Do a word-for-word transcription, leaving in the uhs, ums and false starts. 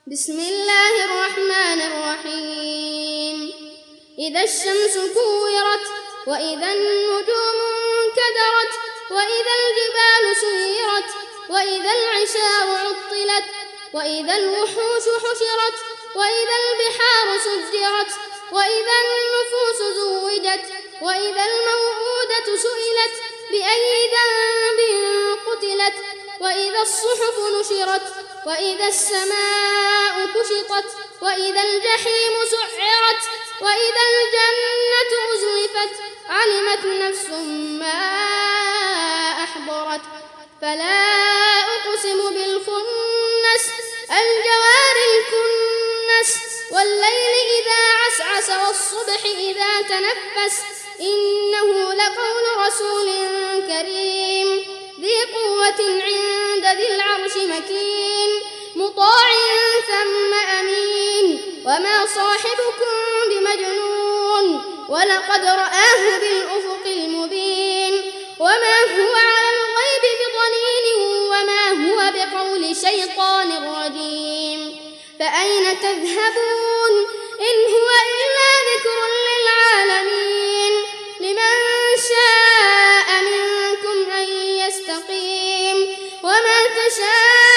بسم الله الرحمن الرحيم. إذا الشمس كورت وإذا النجوم انكدرت وإذا الجبال سيرت وإذا العشار عطلت وإذا الوحوش حشرت وإذا البحار سجرت وإذا النفوس زوجت وإذا الموءودة سئلت بأي ذنب قتلت وإذا الصحف نشرت وإذا السماء كشطت وإذا الجحيم سعرت وإذا الجنة أزلفت علمت نفس ما أحضرت فلا أقسم بالخنس الجوار الكنس والليل إذا عسعس والصبح إذا تنفس إنه لقول رسول كريم ذي قوة عند ذي العرش مكين مطاع ثم أمين وما صاحبكم بمجنون ولقد رآه بالأفق المبين وما هو على الغيب بضنين وما هو بقول شيطان رجيم فأين تذهبون إن هو إلا ذكر للعالمين لمن شاء منكم أن يستقيم وما تشاءون